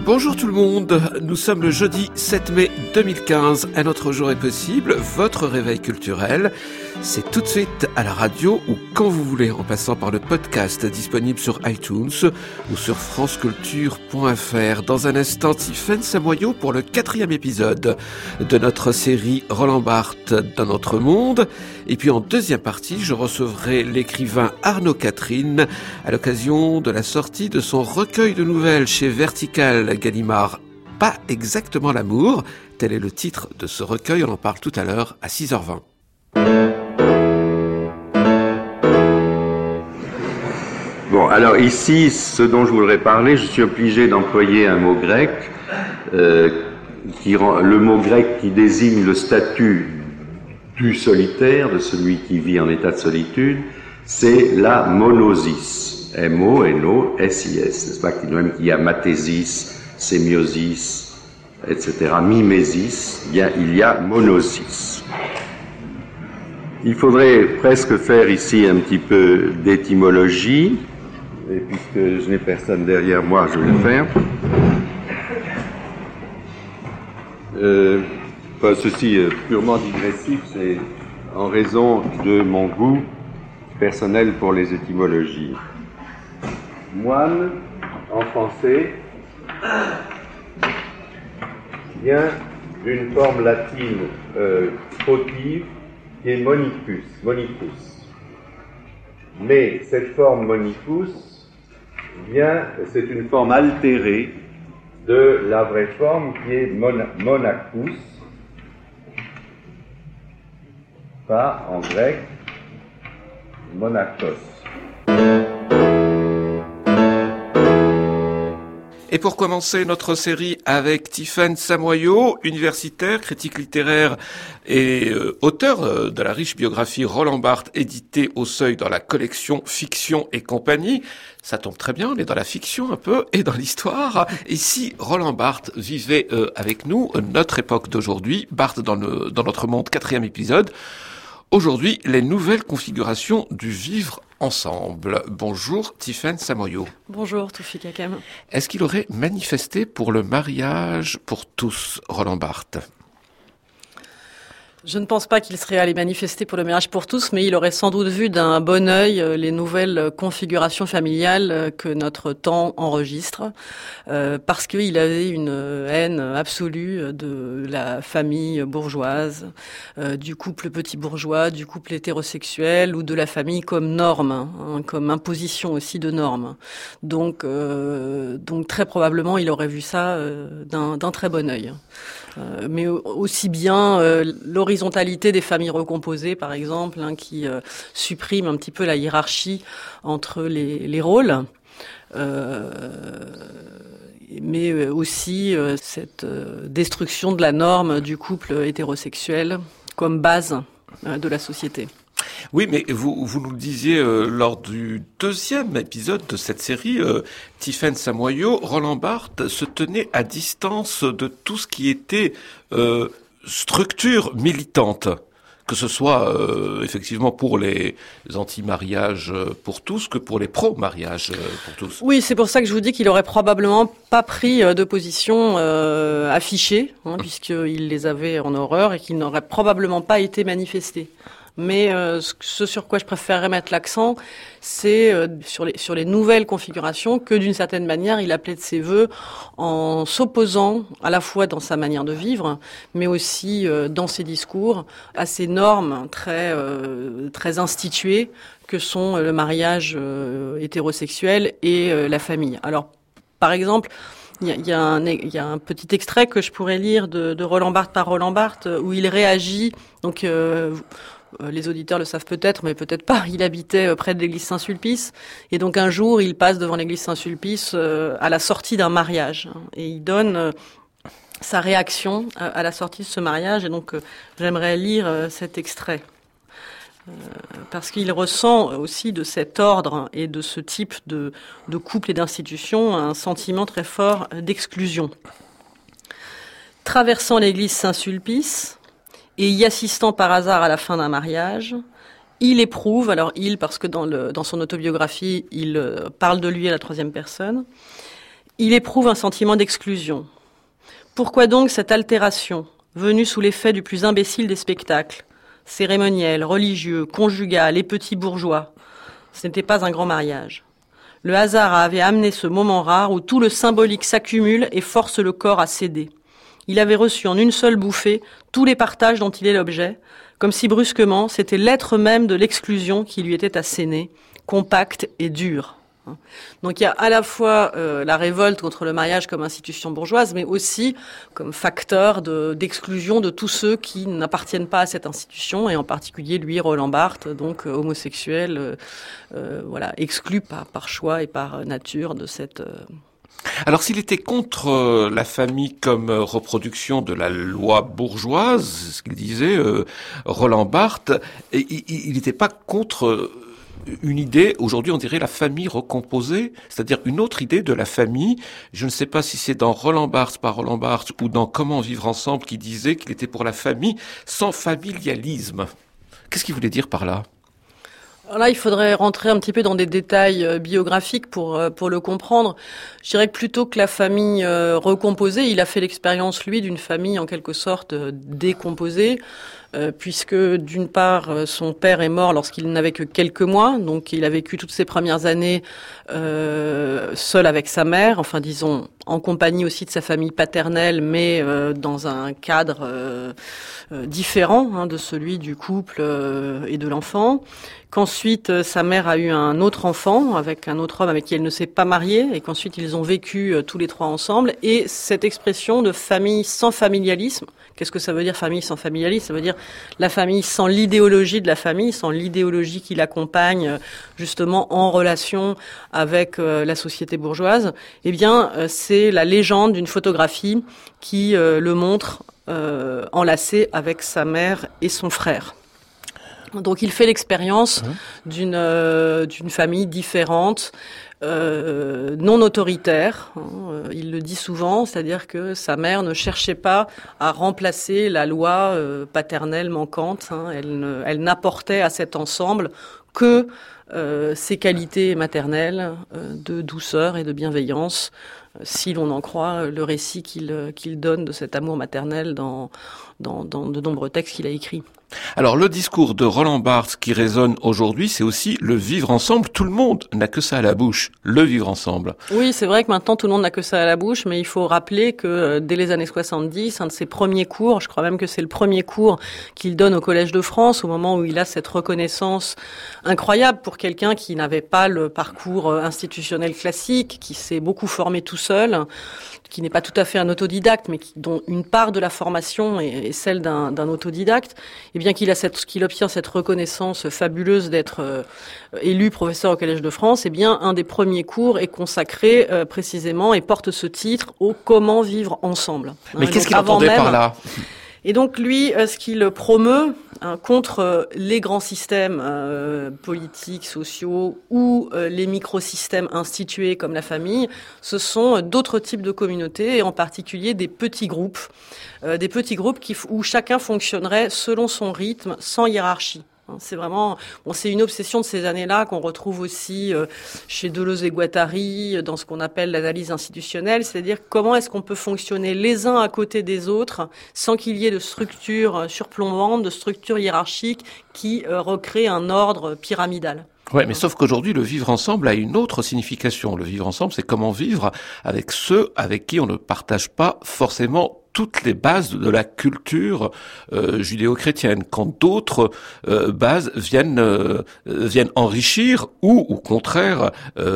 Bonjour tout le monde, nous sommes le jeudi 7 mai 2015, un autre jour est possible, votre réveil culturel, c'est tout de suite à la radio ou quand vous voulez en passant par le podcast disponible sur iTunes ou sur franceculture.fr. Dans un instant, Tiffaine Samoyau pour le 4e épisode de notre série Roland Barthes dans notre monde. Et puis en deuxième partie, je recevrai l'écrivain Arnaud Catherine à l'occasion de la sortie de son recueil de nouvelles chez Vertical Gallimard. Pas exactement l'amour, tel est le titre de ce recueil, on en parle tout à l'heure à 6h20. Bon, alors ici, ce dont je voudrais parler, je suis obligé d'employer un mot grec, le mot grec qui désigne le statut du solitaire, de celui qui vit en état de solitude, c'est la monosis. M-O-N-O-S-I-S, n'est-ce pas? Même qu'il y a mathésis, sémiosis, etc., mimésis, bien, il y a monosis. Il faudrait presque faire ici un petit peu d'étymologie, et puisque je n'ai personne derrière moi, je vais le faire. Ceci purement digressif, c'est en raison de mon goût personnel pour les étymologies. Moine, en français, vient d'une forme latine fautive qui est monicus. Mais cette forme monicus c'est une forme altérée de la vraie forme qui est monachus, pas en grec monachos. Et pour commencer notre série avec Tiffaine Samoyau, universitaire, critique littéraire et auteur de la riche biographie Roland Barthes éditée au Seuil dans la collection Fiction et compagnie. Ça tombe très bien, on est dans la fiction un peu et dans l'histoire. Et si Roland Barthes vivait avec nous, notre époque d'aujourd'hui, Barthes dans notre monde, 4e épisode, aujourd'hui, les nouvelles configurations du vivre ensemble. Bonjour Tiffaine Samoyau. Bonjour Toufik Hakem. Est-ce qu'il aurait manifesté pour le mariage pour tous, Roland Barthes ? Je ne pense pas qu'il serait allé manifester pour le mariage pour tous, mais il aurait sans doute vu d'un bon œil les nouvelles configurations familiales que notre temps enregistre, parce qu'il avait une haine absolue de la famille bourgeoise, du couple petit bourgeois, du couple hétérosexuel ou de la famille comme norme, comme imposition aussi de normes. Donc très probablement il aurait vu ça d'un très bon œil. Mais aussi bien l'horizontalité des familles recomposées, par exemple, qui supprime un petit peu la hiérarchie entre les rôles, mais aussi cette destruction de la norme du couple hétérosexuel comme base de la société. Oui, mais vous nous le disiez lors du 2e épisode de cette série, Tiffaine Samoyau, Roland Barthes se tenait à distance de tout ce qui était structure militante, que ce soit effectivement pour les anti-mariages pour tous que pour les pro-mariages pour tous. Oui, c'est pour ça que je vous dis qu'il aurait probablement pas pris de position affichée, puisqu'il les avait en horreur et qu'il n'aurait probablement pas été manifesté. Mais ce sur quoi je préférerais mettre l'accent, c'est sur les nouvelles configurations que, d'une certaine manière, il appelait de ses vœux en s'opposant à la fois dans sa manière de vivre, mais aussi dans ses discours à ces normes très instituées que sont le mariage hétérosexuel et la famille. Alors, par exemple, il y a un petit extrait que je pourrais lire de Roland Barthes par Roland Barthes où il réagit. Donc les auditeurs le savent peut-être, mais peut-être pas. Il habitait près de l'église Saint-Sulpice, et donc un jour, il passe devant l'église Saint-Sulpice à la sortie d'un mariage, et il donne sa réaction à la sortie de ce mariage. Et donc, j'aimerais lire cet extrait. Parce qu'il ressent aussi de cet ordre et de ce type de couple et d'institution un sentiment très fort d'exclusion. Traversant l'église Saint-Sulpice et y assistant par hasard à la fin d'un mariage, il éprouve, alors il parce que dans son autobiographie il parle de lui à la troisième personne, il éprouve un sentiment d'exclusion. Pourquoi donc cette altération, venue sous l'effet du plus imbécile des spectacles, cérémoniel, religieux, conjugal et petits bourgeois? Ce n'était pas un grand mariage. Le hasard avait amené ce moment rare où tout le symbolique s'accumule et force le corps à céder. Il avait reçu en une seule bouffée tous les partages dont il est l'objet, comme si brusquement c'était l'être même de l'exclusion qui lui était asséné, compacte et dur. Donc il y a à la fois la révolte contre le mariage comme institution bourgeoise, mais aussi comme facteur d'exclusion de tous ceux qui n'appartiennent pas à cette institution, et en particulier lui, Roland Barthes, donc homosexuel, exclu par choix et par nature de cette... Alors s'il était contre la famille comme reproduction de la loi bourgeoise, ce qu'il disait, Roland Barthes, il n'était pas contre... une idée, aujourd'hui on dirait la famille recomposée, c'est-à-dire une autre idée de la famille. Je ne sais pas si c'est dans Roland Barthes, par Roland Barthes, ou dans Comment vivre ensemble, qui disait qu'il était pour la famille sans familialisme. Qu'est-ce qu'il voulait dire par là ? Alors là, il faudrait rentrer un petit peu dans des détails biographiques pour le comprendre. Je dirais que plutôt que la famille recomposée, il a fait l'expérience, lui, d'une famille en quelque sorte décomposée, puisque d'une part, son père est mort lorsqu'il n'avait que quelques mois, donc il a vécu toutes ses premières années seul avec sa mère, enfin disons en compagnie aussi de sa famille paternelle, mais dans un cadre différent de celui du couple et de l'enfant. Qu'ensuite, sa mère a eu un autre enfant avec un autre homme avec qui elle ne s'est pas mariée, et qu'ensuite ils ont vécu tous les trois ensemble. Et cette expression de famille sans familialisme, qu'est-ce que ça veut dire famille sans familialisme ? Ça veut dire la famille sans l'idéologie de la famille, sans l'idéologie qui l'accompagne justement en relation avec la société bourgeoise. Eh bien, c'est la légende d'une photographie qui le montre enlacé avec sa mère et son frère. Donc il fait l'expérience d'une famille différente, non autoritaire. Il le dit souvent, c'est-à-dire que sa mère ne cherchait pas à remplacer la loi paternelle manquante. Elle n'apportait à cet ensemble que ses qualités maternelles de douceur et de bienveillance, si l'on en croit le récit qu'il donne de cet amour maternel dans de nombreux textes qu'il a écrits. Alors le discours de Roland Barthes qui résonne aujourd'hui, c'est aussi le vivre ensemble. Tout le monde n'a que ça à la bouche, le vivre ensemble. Oui, c'est vrai que maintenant tout le monde n'a que ça à la bouche, mais il faut rappeler que dès les années 70, un de ses premiers cours, je crois même que c'est le premier cours qu'il donne au Collège de France, au moment où il a cette reconnaissance incroyable pour quelqu'un qui n'avait pas le parcours institutionnel classique, qui s'est beaucoup formé tout seul, qui n'est pas tout à fait un autodidacte, mais dont une part de la formation est celle d'un autodidacte, et bien qu'il obtient cette reconnaissance fabuleuse d'être élu professeur au Collège de France, et bien un des premiers cours est consacré précisément et porte ce titre au comment vivre ensemble. Mais qu'est-ce qu'il entendait par là ? Et donc lui, ce qu'il promeut contre les grands systèmes politiques, sociaux ou les microsystèmes institués comme la famille, ce sont d'autres types de communautés, et en particulier des petits groupes où chacun fonctionnerait selon son rythme, sans hiérarchie. C'est vraiment, c'est une obsession de ces années-là qu'on retrouve aussi chez Deleuze et Guattari dans ce qu'on appelle l'analyse institutionnelle, c'est-à-dire comment est-ce qu'on peut fonctionner les uns à côté des autres sans qu'il y ait de structure surplombante, de structure hiérarchique qui recrée un ordre pyramidal. Ouais, mais sauf qu'aujourd'hui, le vivre ensemble a une autre signification. Le vivre ensemble, c'est comment vivre avec ceux avec qui on ne partage pas forcément toutes les bases de la culture judéo-chrétienne, quand d'autres bases viennent enrichir ou au contraire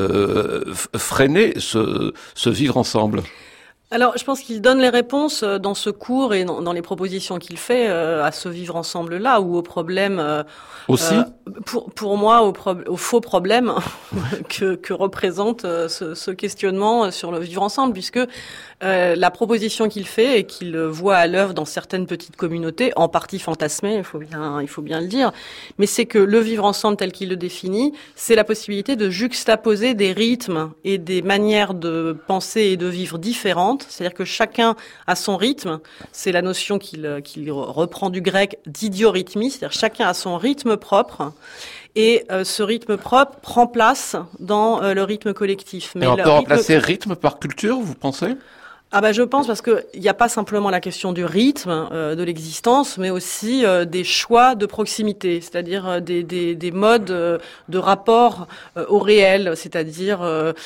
freiner ce vivre ensemble. Alors, je pense qu'il donne les réponses dans ce cours et dans les propositions qu'il fait à ce vivre ensemble-là, ou au problème aussi. Pour moi, au faux problème que représente ce questionnement sur le vivre ensemble, puisque la proposition qu'il fait et qu'il voit à l'œuvre dans certaines petites communautés, en partie fantasmées, il faut bien le dire, mais c'est que le vivre ensemble tel qu'il le définit, c'est la possibilité de juxtaposer des rythmes et des manières de penser et de vivre différentes, différentes, c'est-à-dire que chacun a son rythme. C'est la notion qu'il reprend du grec d'idiorhythmie, c'est-à-dire chacun a son rythme propre. Et ce rythme propre prend place dans le rythme collectif. Mais on peut remplacer rythme par culture, vous pensez ? Je pense parce que il n'y a pas simplement la question du rythme de l'existence, mais aussi des choix de proximité, c'est-à-dire des modes de rapport au réel, c'est-à-dire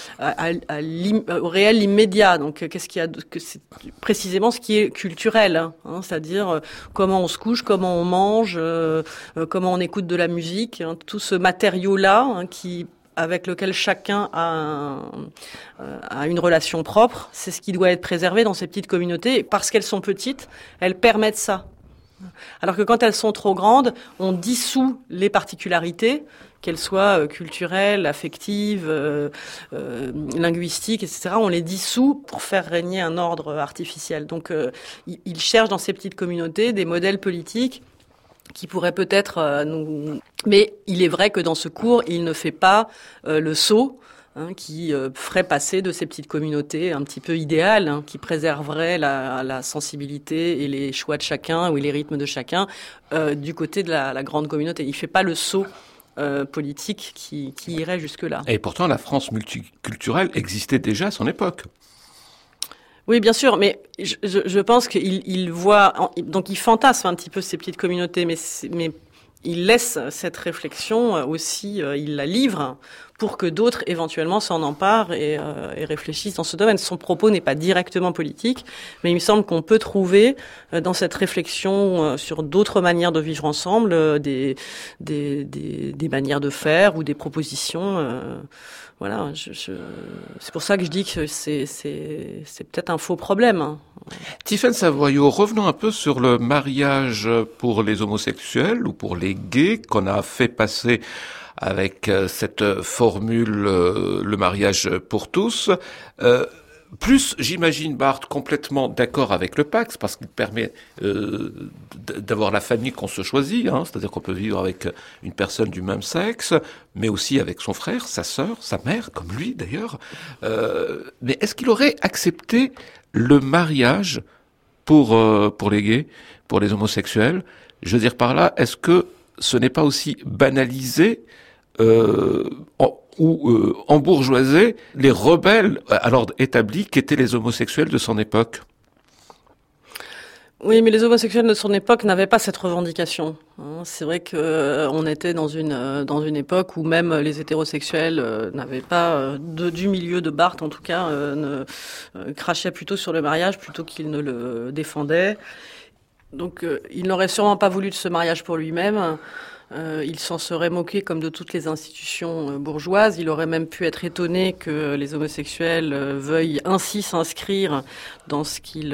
au réel immédiat. Donc qu'est-ce qu'il y a c'est précisément ce qui est culturel, hein, c'est-à-dire comment on se couche, comment on mange, comment on écoute de la musique, hein, tout ce matériau-là avec lequel chacun a une relation propre, c'est ce qui doit être préservé dans ces petites communautés. Et parce qu'elles sont petites, elles permettent ça. Alors que quand elles sont trop grandes, on dissout les particularités, qu'elles soient culturelles, affectives, linguistiques, etc. On les dissout pour faire régner un ordre artificiel. Donc, ils cherchent dans ces petites communautés des modèles politiques qui pourrait peut-être Mais il est vrai que dans ce cours, il ne fait pas le saut qui ferait passer de ces petites communautés un petit peu idéales, qui préserveraient la sensibilité et les choix de chacun ou les rythmes de chacun du côté de la grande communauté. Il fait pas le saut politique qui irait jusque-là. Et pourtant, la France multiculturelle existait déjà à son époque. Oui, bien sûr, mais je pense qu'il voit, donc il fantasme un petit peu ces petites communautés, mais il laisse cette réflexion aussi, il la livre pour que d'autres éventuellement s'en emparent et réfléchissent dans ce domaine. Son propos n'est pas directement politique, mais il me semble qu'on peut trouver dans cette réflexion sur d'autres manières de vivre ensemble des manières de faire ou des propositions. Voilà, c'est pour ça que je dis que c'est peut-être un faux problème. Tiffaine Savoyau, revenons un peu sur le mariage pour les homosexuels ou pour les gays qu'on a fait passer avec cette formule le mariage pour tous. Plus, j'imagine, Barthes complètement d'accord avec le Pacs, parce qu'il permet d'avoir la famille qu'on se choisit, c'est-à-dire qu'on peut vivre avec une personne du même sexe, mais aussi avec son frère, sa sœur, sa mère, comme lui d'ailleurs. Mais est-ce qu'il aurait accepté le mariage pour les gays, pour les homosexuels ? Je veux dire par là, est-ce que ce n'est pas aussi banalisé ou embourgeoiser les rebelles à l'ordre établi qu'étaient les homosexuels de son époque. Oui, mais les homosexuels de son époque n'avaient pas cette revendication. C'est vrai que on était dans une époque où même les hétérosexuels n'avaient pas du milieu de Barthes en tout cas crachaient plutôt sur le mariage plutôt qu'ils ne le défendaient. Donc il n'aurait sûrement pas voulu de ce mariage pour lui-même. Il s'en serait moqué comme de toutes les institutions bourgeoises. Il aurait même pu être étonné que les homosexuels veuillent ainsi s'inscrire dans ce qu'ils,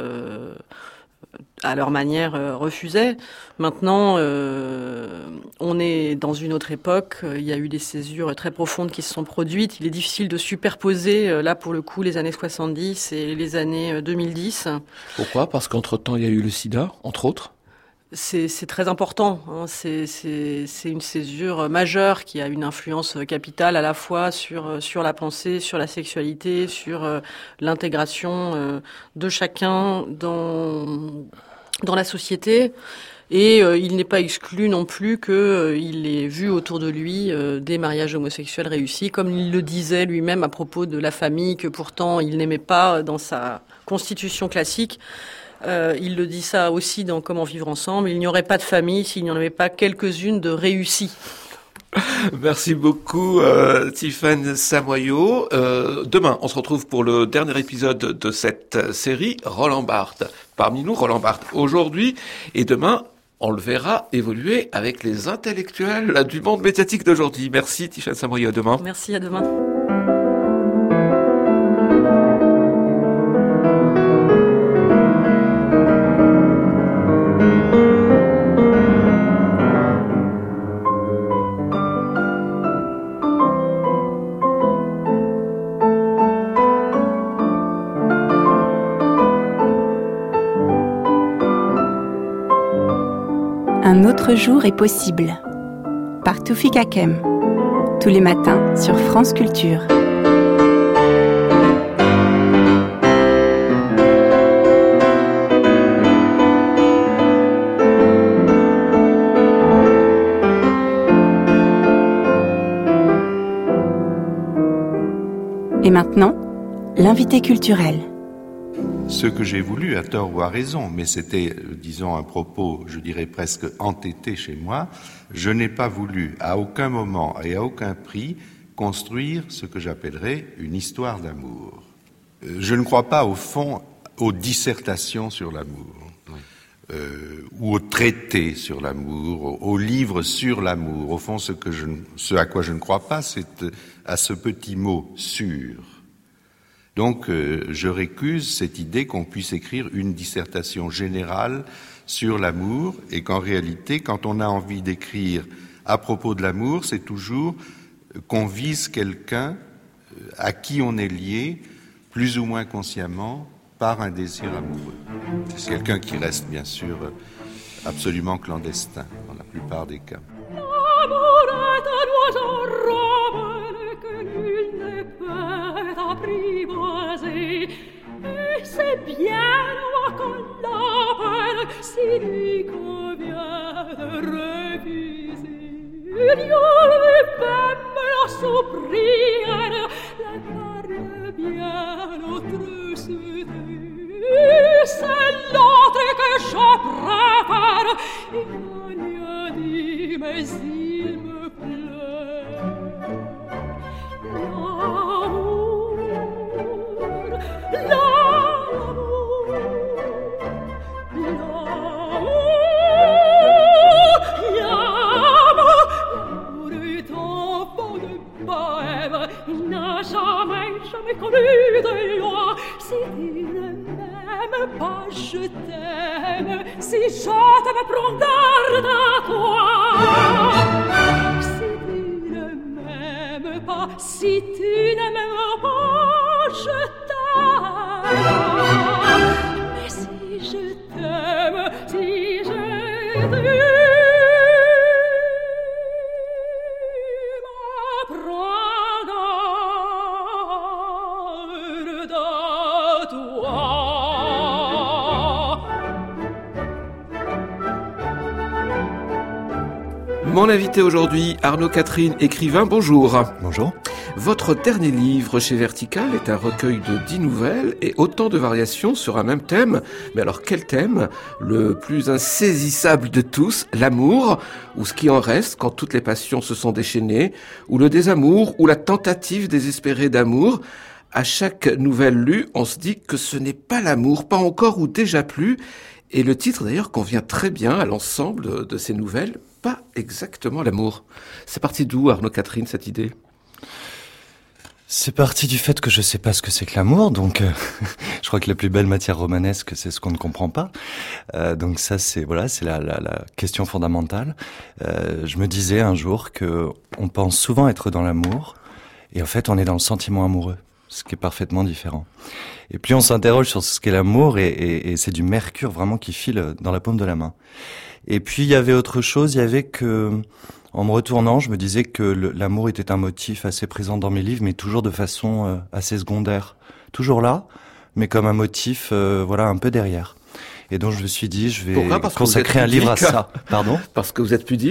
à leur manière, refusaient. Maintenant, on est dans une autre époque. Il y a eu des césures très profondes qui se sont produites. Il est difficile de superposer, là pour le coup, les années 70 et les années 2010. Pourquoi ? Parce qu'entre-temps, il y a eu le sida, entre autres. C'est très important. C'est une césure majeure qui a une influence capitale à la fois sur la pensée, sur la sexualité, sur l'intégration de chacun dans la société. Et il n'est pas exclu non plus qu'il ait vu autour de lui des mariages homosexuels réussis, comme il le disait lui-même à propos de la famille, que pourtant il n'aimait pas dans sa constitution classique. Il le dit ça aussi dans Comment vivre ensemble. Il n'y aurait pas de famille s'il n'y en avait pas quelques-unes de réussies. Merci beaucoup, Tiffaine Savoyau. Demain, on se retrouve pour le dernier épisode de cette série, Roland Barthes. Parmi nous, Roland Barthes aujourd'hui. Et demain, on le verra évoluer avec les intellectuels du monde médiatique d'aujourd'hui. Merci, Tiffaine Savoyau. À demain. Merci, à demain. Un autre jour est possible, par Toufik Hakem, tous les matins sur France Culture. Et maintenant, l'invité culturel. Ce que j'ai voulu, à tort ou à raison, mais c'était, disons, un propos, je dirais presque entêté chez moi, je n'ai pas voulu, à aucun moment et à aucun prix, construire ce que j'appellerais une histoire d'amour. Je ne crois pas, au fond, aux dissertations sur l'amour, ou aux traités sur l'amour, aux livres sur l'amour. Au fond, ce à quoi je ne crois pas, c'est à ce petit mot « sûr ». Donc, je récuse cette idée qu'on puisse écrire une dissertation générale sur l'amour, et qu'en réalité, quand on a envie d'écrire à propos de l'amour, c'est toujours qu'on vise quelqu'un à qui on est lié, plus ou moins consciemment, par un désir amoureux. C'est quelqu'un qui reste, bien sûr, absolument clandestin, dans la plupart des cas. L'amour est un oiseau rebelle que nul ne peut apprivoiser. Et c'est bien moi qu'on l'appelle s'il lui convient de refuser. Dieu lui-même la sobrière, la parle bien notre cité. C'est l'autre que je préfère, il m'a dit, mais il me plaît. L'amour, l'amour, l'amour est enfant de poème, il n'a jamais connu de loi. Si tu ne m'aimes pas, je t'aime. Si je t'aime, prends garde à toi. Si tu ne m'aimes pas, si tu ne m'aimes pas, je t'aime. Mais si je t'aime, si je t'aime, prends garde à toi. Mon invité aujourd'hui, Arnaud Catherine, écrivain, bonjour. Bonjour. Votre dernier livre chez Vertical est un recueil de 10 nouvelles et autant de variations sur un même thème. Mais alors quel thème? Le plus insaisissable de tous, l'amour, ou ce qui en reste quand toutes les passions se sont déchaînées, ou le désamour, ou la tentative désespérée d'amour. À chaque nouvelle lue, on se dit que ce n'est pas l'amour, pas encore ou déjà plus. Et le titre d'ailleurs convient très bien à l'ensemble de ces nouvelles, pas exactement l'amour. C'est parti d'où, Arnaud Catherine, cette idée? C'est parti du fait que je sais pas ce que c'est que l'amour, donc je crois que la plus belle matière romanesque, c'est ce qu'on ne comprend pas. Donc ça, c'est la question fondamentale. Je me disais un jour que on pense souvent être dans l'amour, et en fait, on est dans le sentiment amoureux, ce qui est parfaitement différent. Et puis on s'interroge sur ce qu'est l'amour, et c'est du mercure vraiment qui file dans la paume de la main. Et puis il y avait autre chose, il y avait que, en me retournant, je me disais que l'amour était un motif assez présent dans mes livres, mais toujours de façon assez secondaire. Toujours là, mais comme un motif, un peu derrière. Et donc je me suis dit, je vais consacrer un livre à ça. Pardon ? Parce que vous êtes pudique ?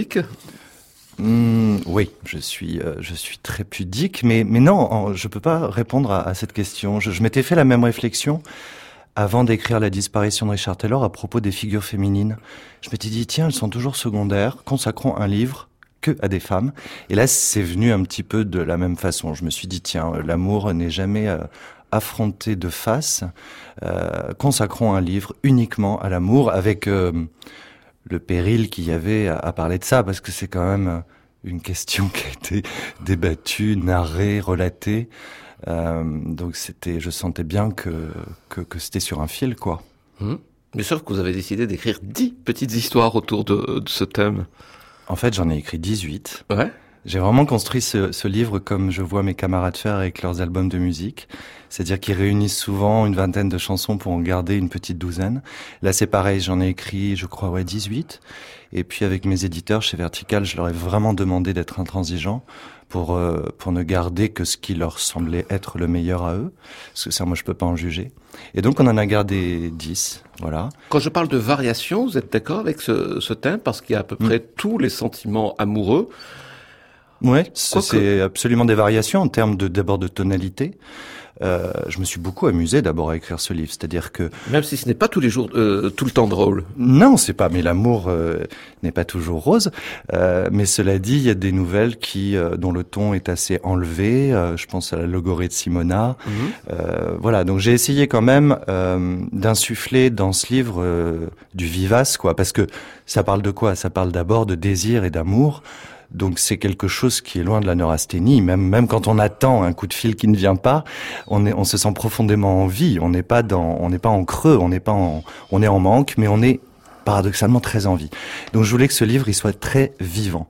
Oui, je suis très pudique, mais non, je peux pas répondre à cette question. Je m'étais fait la même réflexion avant d'écrire La disparition de Richard Taylor à propos des figures féminines. Je m'étais dit, tiens, elles sont toujours secondaires, consacrons un livre que à des femmes. Et là, c'est venu un petit peu de la même façon. Je me suis dit, tiens, l'amour n'est jamais affronté de face. Consacrons un livre uniquement à l'amour, avec le péril qu'il y avait à parler de ça, parce que c'est quand même une question qui a été débattue, narrée, relatée. Donc je sentais bien que c'était sur un fil, quoi. Mais sauf que vous avez décidé d'écrire 10 petites histoires autour de ce thème. En fait, j'en ai écrit 18. Ouais. J'ai vraiment construit ce livre comme je vois mes camarades faire avec leurs albums de musique. C'est-à-dire qu'ils réunissent souvent une vingtaine de chansons pour en garder une petite douzaine. Là, c'est pareil, j'en ai écrit, je crois, 18. Et puis avec mes éditeurs chez Vertical, je leur ai vraiment demandé d'être intransigeants pour ne garder que ce qui leur semblait être le meilleur à eux. Parce que ça, moi, je peux pas en juger. Et donc, on en a gardé 10, voilà. Quand je parle de variation, vous êtes d'accord avec ce thème? Parce qu'il y a à peu près tous les sentiments amoureux. Ouais, c'est absolument des variations en termes d'abord de tonalité. Je me suis beaucoup amusé d'abord à écrire ce livre, c'est-à-dire que même si ce n'est pas tous les jours, tout le temps drôle. Non, c'est pas. Mais l'amour n'est pas toujours rose. Mais cela dit, il y a des nouvelles dont le ton est assez enlevé. Je pense à la Logorée de Simona. Voilà. Donc j'ai essayé quand même d'insuffler dans ce livre du vivace, quoi, parce que ça parle de quoi ? Ça parle d'abord de désir et d'amour. Donc c'est quelque chose qui est loin de la neurasthénie. Même quand on attend un coup de fil qui ne vient pas, on se sent profondément en vie. On n'est pas en creux, on est en manque, mais on est paradoxalement très en vie. Donc je voulais que ce livre il soit très vivant.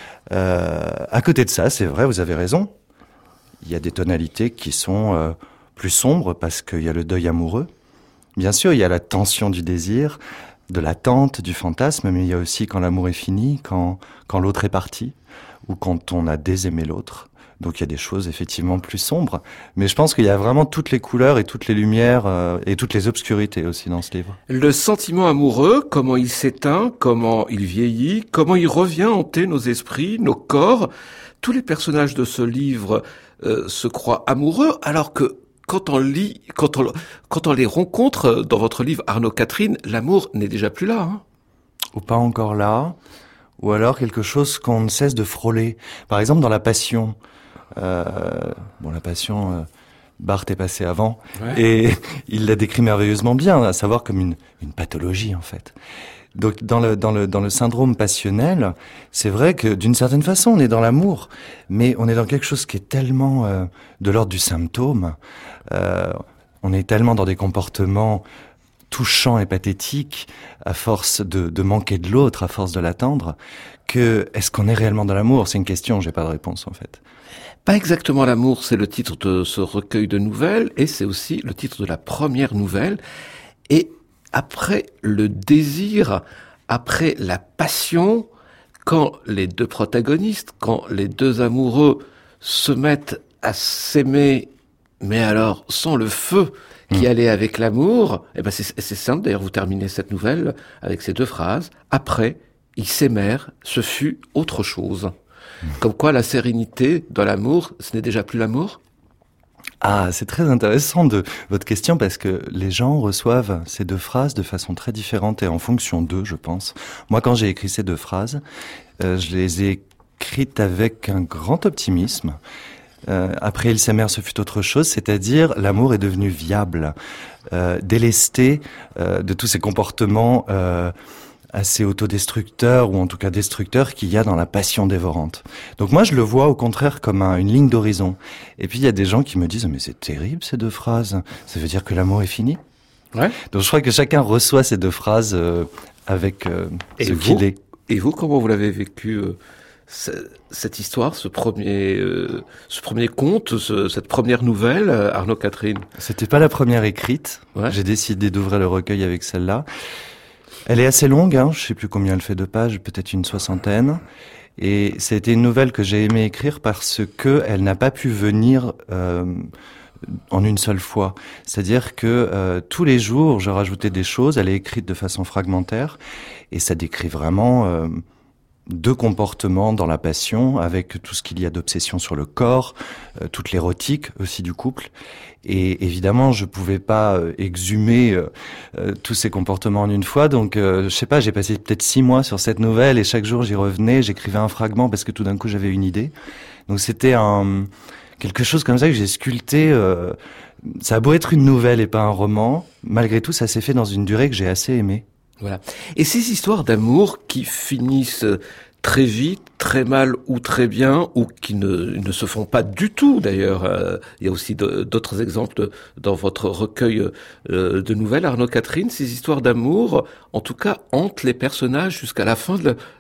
À côté de ça, c'est vrai, vous avez raison. Il y a des tonalités qui sont plus sombres parce qu'il y a le deuil amoureux. Bien sûr, il y a la tension du désir, de l'attente, du fantasme, mais il y a aussi quand l'amour est fini, quand l'autre est parti, ou quand on a désaimé l'autre. Donc il y a des choses effectivement plus sombres, mais je pense qu'il y a vraiment toutes les couleurs et toutes les lumières et toutes les obscurités aussi dans ce livre. Le sentiment amoureux, comment il s'éteint, comment il vieillit, comment il revient hanter nos esprits, nos corps. Tous les personnages de ce livre se croient amoureux, alors que quand on les rencontre dans votre livre Arnaud Catherine, l'amour n'est déjà plus là. Hein. Ou pas encore là, ou alors quelque chose qu'on ne cesse de frôler. Par exemple, dans La Passion. La Passion, Barthes est passé avant, et il la décrit merveilleusement bien, à savoir comme une pathologie en fait. Donc dans le syndrome passionnel, c'est vrai que d'une certaine façon on est dans l'amour, mais on est dans quelque chose qui est tellement de l'ordre du symptôme. On est tellement dans des comportements touchants et pathétiques à force de manquer de l'autre, à force de l'attendre, que est-ce qu'on est réellement dans l'amour ? C'est une question, j'ai pas de réponse en fait. Pas exactement l'amour, c'est le titre de ce recueil de nouvelles et c'est aussi le titre de la première nouvelle. Et après le désir, après la passion, quand les deux protagonistes, quand les deux amoureux se mettent à s'aimer, mais alors sans le feu qui allait avec l'amour, c'est simple, d'ailleurs vous terminez cette nouvelle avec ces deux phrases. Après, ils s'aimèrent, ce fut autre chose. Comme quoi la sérénité dans l'amour, ce n'est déjà plus l'amour ? Ah, c'est très intéressant de votre question parce que les gens reçoivent ces deux phrases de façon très différente et en fonction d'eux, je pense. Moi, quand j'ai écrit ces deux phrases, je les ai écrites avec un grand optimisme. Après, ils s'aimèrent, ce fut autre chose, c'est-à-dire l'amour est devenu viable, délesté de tous ces comportements assez autodestructeurs ou en tout cas destructeurs qu'il y a dans la passion dévorante. Donc moi je le vois au contraire comme une ligne d'horizon. Et puis il y a des gens qui me disent mais c'est terrible ces deux phrases, ça veut dire que l'amour est fini. Ouais. Donc je crois que chacun reçoit ces deux phrases avec ce qu'il est. Et vous, comment vous l'avez vécu cette histoire, ce premier conte, cette première nouvelle, Arnaud Catherine ? C'était pas la première écrite. Ouais. J'ai décidé d'ouvrir le recueil avec celle-là. Elle est assez longue, je sais plus combien elle fait de pages, peut-être une 60aine. Et c'était une nouvelle que j'ai aimé écrire parce que elle n'a pas pu venir en une seule fois. C'est-à-dire que tous les jours, je rajoutais des choses. Elle est écrite de façon fragmentaire et ça décrit vraiment deux comportements dans la passion, avec tout ce qu'il y a d'obsession sur le corps, toute l'érotique aussi du couple. Et évidemment, je pouvais pas exhumer tous ces comportements en une fois. Donc, je sais pas, j'ai passé peut-être 6 mois sur cette nouvelle et chaque jour j'y revenais, j'écrivais un fragment parce que tout d'un coup j'avais une idée. Donc c'était quelque chose comme ça que j'ai sculpté. Ça a beau être une nouvelle et pas un roman, malgré tout, ça s'est fait dans une durée que j'ai assez aimée. Voilà. Et ces histoires d'amour qui finissent très vite, très mal ou très bien, ou qui ne se font pas du tout d'ailleurs. Il y a aussi d'autres exemples dans votre recueil de nouvelles, Arnaud Catherine. Ces histoires d'amour, en tout cas, hantent les personnages jusqu'à la fin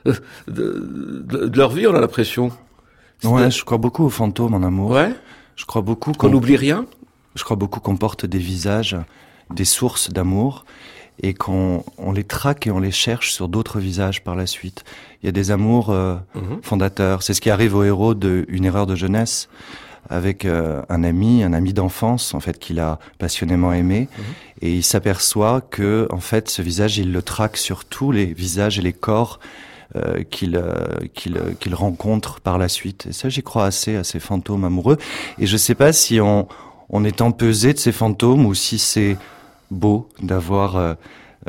de leur vie, on a l'impression. Ouais, je crois beaucoup aux fantômes en amour. Ouais. Je crois beaucoup qu'on n'oublie rien. Je crois beaucoup qu'on porte des visages, des sources d'amour, et qu'on les traque et on les cherche sur d'autres visages par la suite. Il y a des amours fondateurs. C'est ce qui arrive au héros d'Une erreur de jeunesse, avec un ami d'enfance en fait qu'il a passionnément aimé, et il s'aperçoit que en fait ce visage il le traque sur tous les visages et les corps qu'il rencontre par la suite. Et ça, j'y crois assez à ces fantômes amoureux. Et je sais pas si on est empesé de ces fantômes ou si c'est beau d'avoir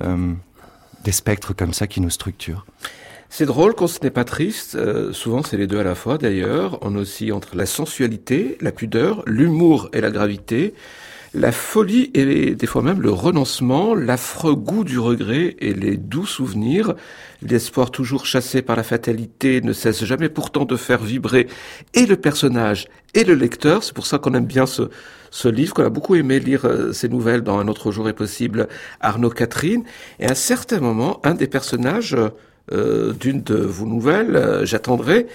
des spectres comme ça qui nous structurent. C'est drôle quand ce n'est pas triste, souvent c'est les deux à la fois d'ailleurs, on oscille entre la sensualité, la pudeur, l'humour et la gravité, la folie et des fois même le renoncement, l'affreux goût du regret et les doux souvenirs, l'espoir toujours chassé par la fatalité ne cesse jamais pourtant de faire vibrer et le personnage et le lecteur. C'est pour ça qu'on aime bien ce livre, qu'on a beaucoup aimé lire ces nouvelles dans Un autre jour est possible, Arnaud Catherine. Et à un certain moment, un des personnages d'une de vos nouvelles, J'attendrai,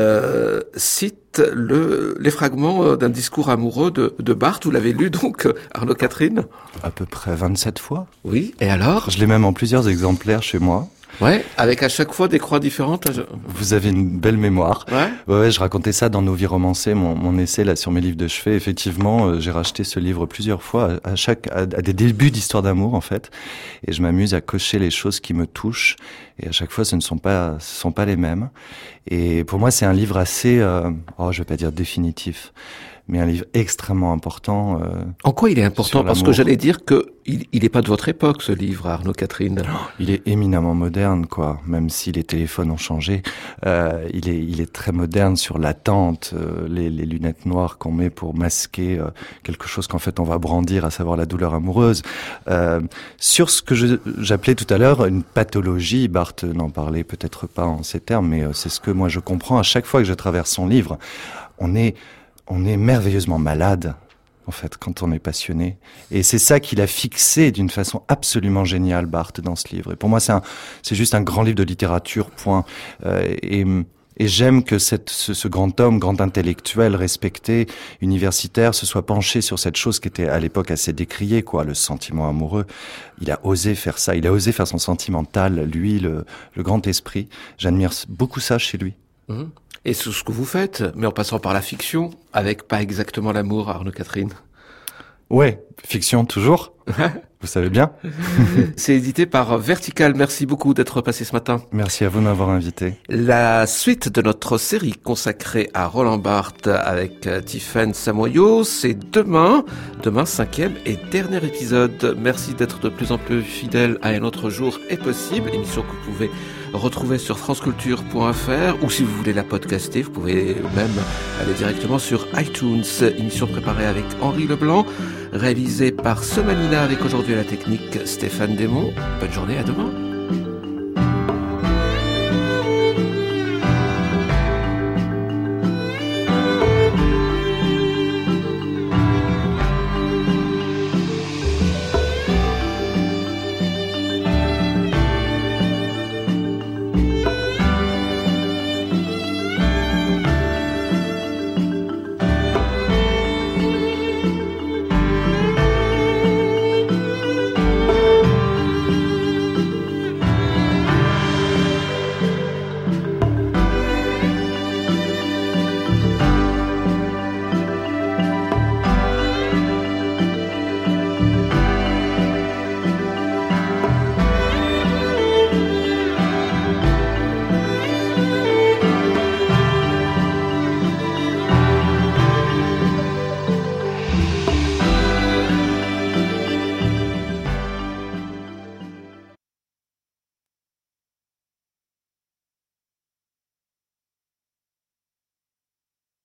cite les fragments d'un discours amoureux de Barthes. Vous l'avez lu donc, Arnaud Catherine ? À peu près 27 fois. Oui, et alors ? Je l'ai même en plusieurs exemplaires chez moi. Ouais, avec à chaque fois des croix différentes. Vous avez une belle mémoire. Ouais, je racontais ça dans Nos vies romancées, mon essai là sur mes livres de chevet. Effectivement, j'ai racheté ce livre plusieurs fois, à des débuts d'histoire d'amour en fait, et je m'amuse à cocher les choses qui me touchent. Et à chaque fois, ce ne sont pas les mêmes. Et pour moi, c'est un livre assez, je vais pas dire définitif, mais un livre extrêmement important. En quoi il est important ? Parce que j'allais dire que il est pas de votre époque, ce livre, Arnaud Catherine. Il est éminemment moderne, quoi. Même si les téléphones ont changé, il est très moderne sur l'attente, les lunettes noires qu'on met pour masquer quelque chose qu'en fait on va brandir, à savoir la douleur amoureuse. Sur ce que j'appelais tout à l'heure une pathologie, Barthes n'en parlait peut-être pas en ces termes, mais c'est ce que moi je comprends à chaque fois que je traverse son livre. On est merveilleusement malade, en fait, quand on est passionné. Et c'est ça qu'il a fixé d'une façon absolument géniale, Barthes, dans ce livre. Et pour moi, c'est juste un grand livre de littérature, point. Et j'aime que ce grand homme, grand intellectuel, respecté, universitaire, se soit penché sur cette chose qui était à l'époque assez décriée, quoi, le sentiment amoureux. Il a osé faire ça, il a osé faire son sentimental, lui, le grand esprit. J'admire beaucoup ça chez lui. Mmh. Et c'est ce que vous faites, mais en passant par la fiction, avec pas exactement l'amour, Arnaud Catherine. Ouais, fiction toujours. Vous savez bien. C'est édité par Vertical. Merci beaucoup d'être passé ce matin. Merci à vous de m'avoir invité. La suite de notre série consacrée à Roland Barthes avec Tiffaine Samoyo, c'est demain, 5e et dernier épisode. Merci d'être de plus en plus fidèles à Un autre jour est possible, émission que vous pouvez retrouver sur franceculture.fr ou si vous voulez la podcaster, vous pouvez même aller directement sur iTunes. Émission préparée avec Henri Leblanc, réalisée par Somalina avec aujourd'hui à la technique Stéphane Desmond. Bonne journée, à demain.